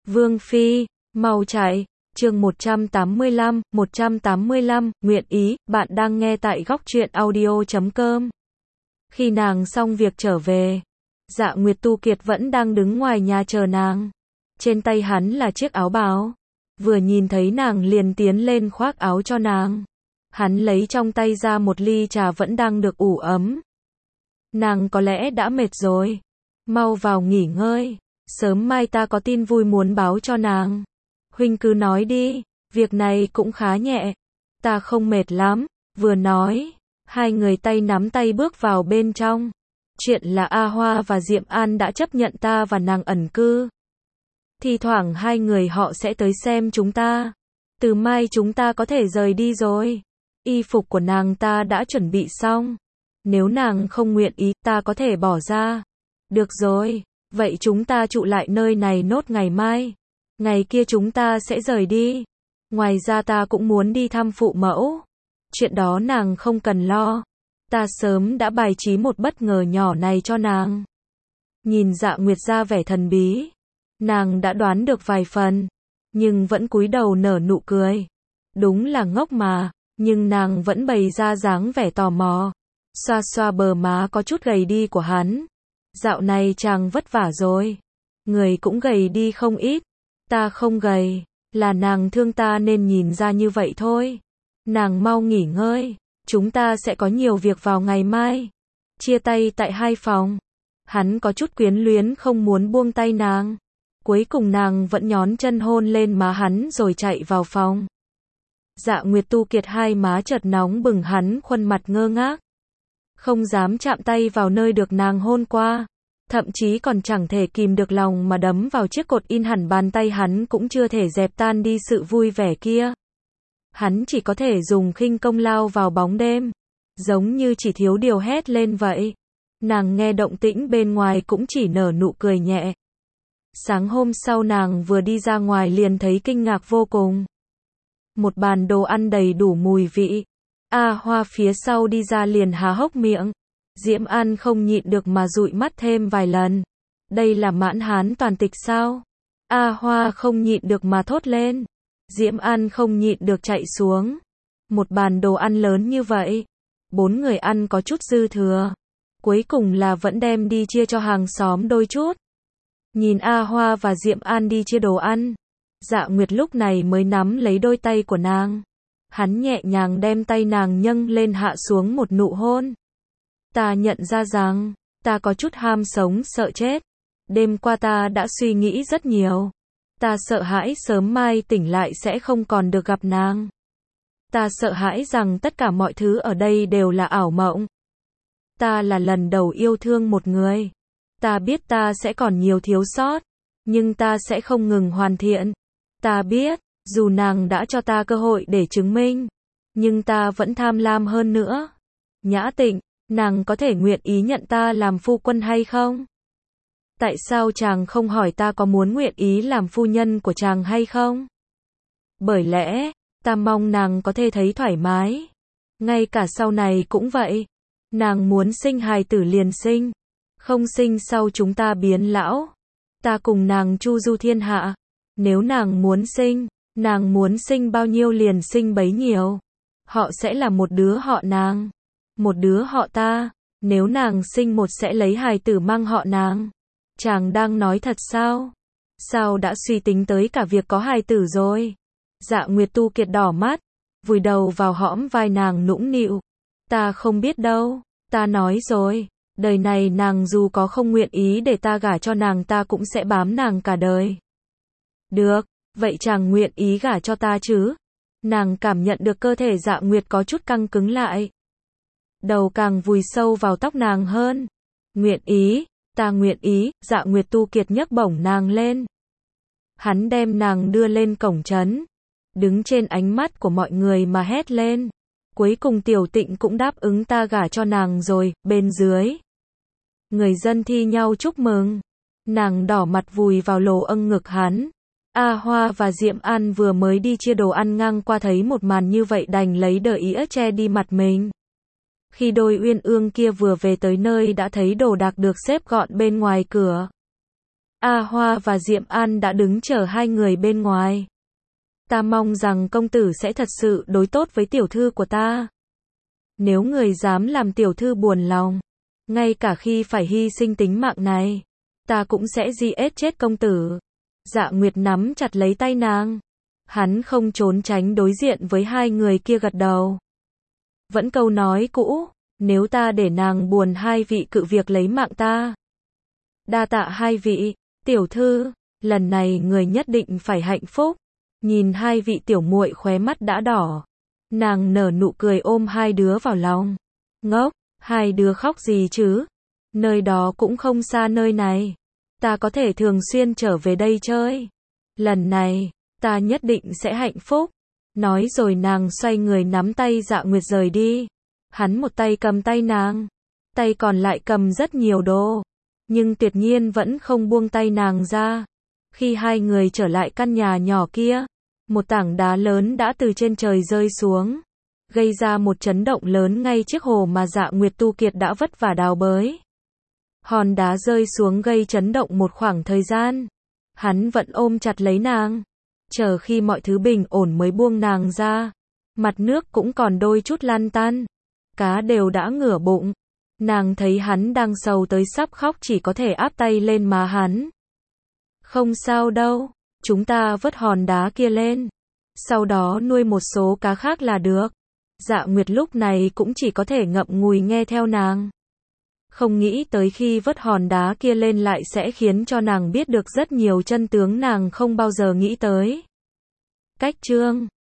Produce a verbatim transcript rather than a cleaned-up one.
Vương Phi, mau chạy. Chương một trăm tám mươi lăm, một trăm tám mươi lăm, nguyện ý, bạn đang nghe tại góc truyện audio chấm com. Khi nàng xong việc trở về, Dạ Nguyệt Tu Kiệt vẫn đang đứng ngoài nhà chờ nàng. Trên tay hắn là chiếc áo bào. Vừa nhìn thấy nàng liền tiến lên khoác áo cho nàng. Hắn lấy trong tay ra một ly trà vẫn đang được ủ ấm. Nàng có lẽ đã mệt rồi. Mau vào nghỉ ngơi. Sớm mai ta có tin vui muốn báo cho nàng. Huynh cứ nói đi, việc này cũng khá nhẹ. Ta không mệt lắm. Vừa nói, hai người tay nắm tay bước vào bên trong. Chuyện là A Hoa và Diệm An đã chấp nhận ta và nàng ẩn cư. Thì thoảng hai người họ sẽ tới xem chúng ta. Từ mai chúng ta có thể rời đi rồi. Y phục của nàng ta đã chuẩn bị xong. Nếu nàng không nguyện ý, ta có thể bỏ ra. Được rồi, vậy chúng ta trụ lại nơi này nốt ngày mai. Ngày kia chúng ta sẽ rời đi. Ngoài ra ta cũng muốn đi thăm phụ mẫu. Chuyện đó nàng không cần lo. Ta sớm đã bài trí một bất ngờ nhỏ này cho nàng. Nhìn Dạ Nguyệt ra vẻ thần bí. Nàng đã đoán được vài phần. Nhưng vẫn cúi đầu nở nụ cười. Đúng là ngốc mà. Nhưng nàng vẫn bày ra dáng vẻ tò mò. Xoa xoa bờ má có chút gầy đi của hắn. Dạo này chàng vất vả rồi. Người cũng gầy đi không ít. Ta không gầy. Là nàng thương ta nên nhìn ra như vậy thôi. Nàng mau nghỉ ngơi. Chúng ta sẽ có nhiều việc vào ngày mai. Chia tay tại hai phòng. Hắn có chút quyến luyến không muốn buông tay nàng. Cuối cùng nàng vẫn nhón chân hôn lên má hắn rồi chạy vào phòng. Dạ Nguyệt Tu Kiệt hai má chợt nóng bừng, hắn khuôn mặt ngơ ngác. Không dám chạm tay vào nơi được nàng hôn qua. Thậm chí còn chẳng thể kìm được lòng mà đấm vào chiếc cột in hẳn bàn tay, hắn cũng chưa thể dẹp tan đi sự vui vẻ kia. Hắn chỉ có thể dùng khinh công lao vào bóng đêm. Giống như chỉ thiếu điều hét lên vậy. Nàng nghe động tĩnh bên ngoài cũng chỉ nở nụ cười nhẹ. Sáng hôm sau nàng vừa đi ra ngoài liền thấy kinh ngạc vô cùng. Một bàn đồ ăn đầy đủ mùi vị. A Hoa phía sau đi ra liền há hốc miệng. Diễm An không nhịn được mà dụi mắt thêm vài lần. Đây là mãn hán toàn tịch sao? A Hoa không nhịn được mà thốt lên. Diễm An không nhịn được chạy xuống. Một bàn đồ ăn lớn như vậy. Bốn người ăn có chút dư thừa. Cuối cùng là vẫn đem đi chia cho hàng xóm đôi chút. Nhìn A Hoa và Diệm An đi chia đồ ăn. Dạ Nguyệt lúc này mới nắm lấy đôi tay của nàng. Hắn nhẹ nhàng đem tay nàng nhấng lên hạ xuống một nụ hôn. Ta nhận ra rằng, ta có chút ham sống sợ chết. Đêm qua ta đã suy nghĩ rất nhiều. Ta sợ hãi sớm mai tỉnh lại sẽ không còn được gặp nàng. Ta sợ hãi rằng tất cả mọi thứ ở đây đều là ảo mộng. Ta là lần đầu yêu thương một người. Ta biết ta sẽ còn nhiều thiếu sót. Nhưng ta sẽ không ngừng hoàn thiện. Ta biết, dù nàng đã cho ta cơ hội để chứng minh. Nhưng ta vẫn tham lam hơn nữa. Nhã Tịnh, nàng có thể nguyện ý nhận ta làm phu quân hay không? Tại sao chàng không hỏi ta có muốn nguyện ý làm phu nhân của chàng hay không? Bởi lẽ, ta mong nàng có thể thấy thoải mái. Ngay cả sau này cũng vậy. Nàng muốn sinh hài tử liền sinh. Không sinh sau chúng ta biến lão. Ta cùng nàng chu du thiên hạ. Nếu nàng muốn sinh, nàng muốn sinh bao nhiêu liền sinh bấy nhiêu. Họ sẽ là một đứa họ nàng. Một đứa họ ta. Nếu nàng sinh một sẽ lấy hài tử mang họ nàng. Chàng đang nói thật sao? Sao đã suy tính tới cả việc có hài tử rồi? Dạ Nguyệt Tu Kiệt đỏ mắt. Vùi đầu vào hõm vai nàng nũng nịu. Ta không biết đâu. Ta nói rồi. Đời này nàng dù có không nguyện ý để ta gả cho nàng, ta cũng sẽ bám nàng cả đời. Được, vậy chàng nguyện ý gả cho ta chứ? Nàng cảm nhận được cơ thể Dạ Nguyệt có chút căng cứng lại. Đầu càng vùi sâu vào tóc nàng hơn. Nguyện ý, ta nguyện ý. Dạ Nguyệt Tu Kiệt nhấc bổng nàng lên. Hắn đem nàng đưa lên cổng trấn. Đứng trên ánh mắt của mọi người mà hét lên. Cuối cùng Tiểu Tịnh cũng đáp ứng ta gả cho nàng rồi. Bên dưới, người dân thi nhau chúc mừng. Nàng đỏ mặt vùi vào lồ âng ngực hắn. A Hoa và Diệm An vừa mới đi chia đồ ăn ngang qua thấy một màn như vậy đành lấy đờ ý che đi mặt mình. Khi đôi uyên ương kia vừa về tới nơi đã thấy đồ đạc được xếp gọn bên ngoài cửa. A Hoa và Diệm An đã đứng chờ hai người bên ngoài. Ta mong rằng công tử sẽ thật sự đối tốt với tiểu thư của ta. Nếu người dám làm tiểu thư buồn lòng, ngay cả khi phải hy sinh tính mạng này, ta cũng sẽ giết chết công tử. Dạ Nguyệt nắm chặt lấy tay nàng. Hắn không trốn tránh đối diện với hai người kia, gật đầu. Vẫn câu nói cũ, nếu ta để nàng buồn, hai vị cự việc lấy mạng ta. Đa tạ hai vị, tiểu thư, lần này người nhất định phải hạnh phúc. Nhìn hai vị tiểu muội khóe mắt đã đỏ, nàng nở nụ cười ôm hai đứa vào lòng. Ngốc, hai đứa khóc gì chứ? Nơi đó cũng không xa nơi này. Ta có thể thường xuyên trở về đây chơi. Lần này, ta nhất định sẽ hạnh phúc. Nói rồi nàng xoay người nắm tay Dạ Nguyệt rời đi. Hắn một tay cầm tay nàng, tay còn lại cầm rất nhiều đồ. Nhưng tuyệt nhiên vẫn không buông tay nàng ra. Khi hai người trở lại căn nhà nhỏ kia, một tảng đá lớn đã từ trên trời rơi xuống, gây ra một chấn động lớn ngay trước hồ mà Dạ Nguyệt Tu Kiệt đã vất vả đào bới. Hòn đá rơi xuống gây chấn động một khoảng thời gian. Hắn vẫn ôm chặt lấy nàng, chờ khi mọi thứ bình ổn mới buông nàng ra. Mặt nước cũng còn đôi chút lăn tăn, cá đều đã ngửa bụng. Nàng thấy hắn đang sầu tới sắp khóc, chỉ có thể áp tay lên má hắn. Không sao đâu, chúng ta vớt hòn đá kia lên, sau đó nuôi một số cá khác là được. Dạ Nguyệt lúc này cũng chỉ có thể ngậm ngùi nghe theo nàng. Không nghĩ tới khi vớt hòn đá kia lên lại sẽ khiến cho nàng biết được rất nhiều chân tướng nàng không bao giờ nghĩ tới. Cách chương